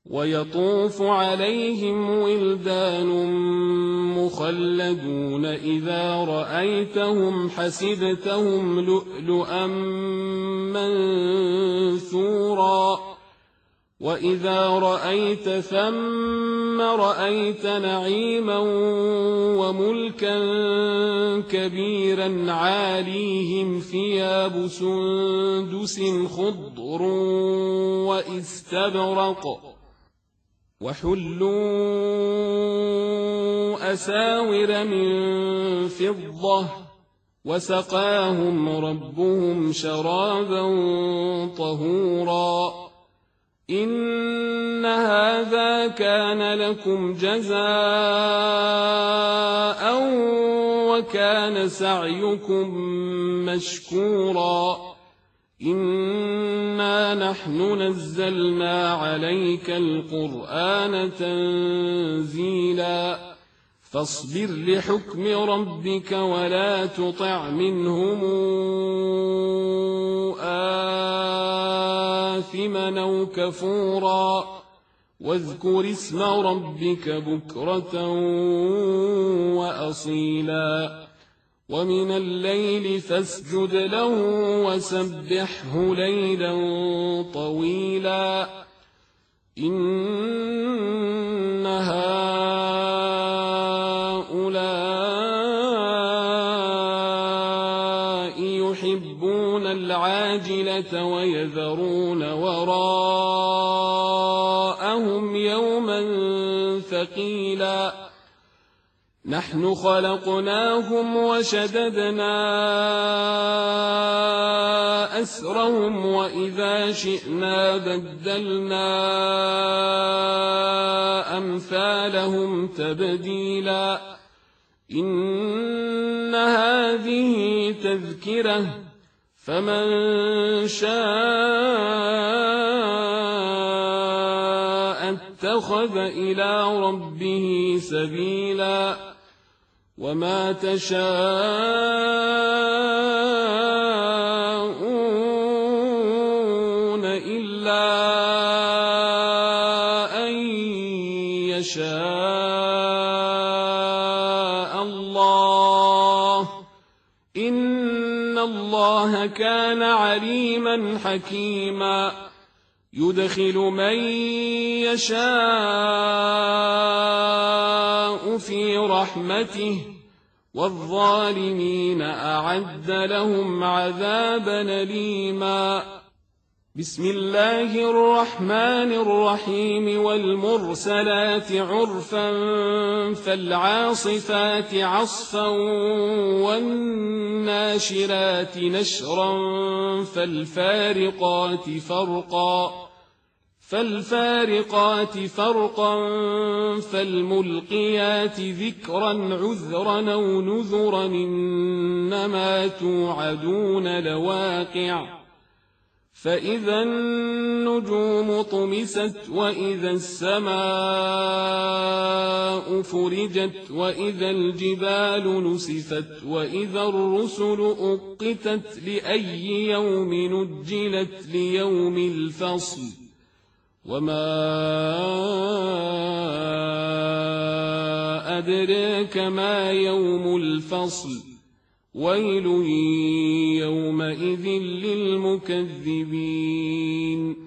ويطوف عليهم ولدان مخلدون إذا رأيتهم حسبتهم لؤلؤا منثورا وإذا رأيت ثم رأيت نعيما وملكا كبيرا عاليهم ثياب سندس خضر واستبرق وحلوا أساور من فضة وسقاهم ربهم شرابا طهورا إن هذا كان لكم جزاء وكان سعيكم مشكورا إنا نحن نزلنا عليك القرآن تنزيلا فاصبر لحكم ربك ولا تطع منهم آثما أو كفورا واذكر اسم ربك بكرة وأصيلا ومن الليل فاسجد له وسبحه ليلا طويلا إن هؤلاء يحبون العاجلة ويذرون وراءهم يوما ثقيلا نحن خلقناهم وشددنا أسرهم وإذا شئنا بدلنا أمثالهم تبديلا إن هذه تذكرة فمن شاء اتخذ إلى ربه سبيلا وما تشاءون إلا أن يشاء الله إن الله كان عليما حكيما يدخل من يشاء في رحمته والظالمين أعد لهم عذابا أليما بسم الله الرحمن الرحيم والمرسلات عرفا فالعاصفات عصفا والناشرات نشرا فالفارقات فرقا فالملقيات ذكرا عذرا أو نذرا إنما توعدون لواقع فإذا النجوم طمست وإذا السماء فرجت وإذا الجبال نسفت وإذا الرسل أقتت لأي يوم نجلت ليوم الفصل وما أدراك ما يوم الفصل ويل يومئذ للمكذبين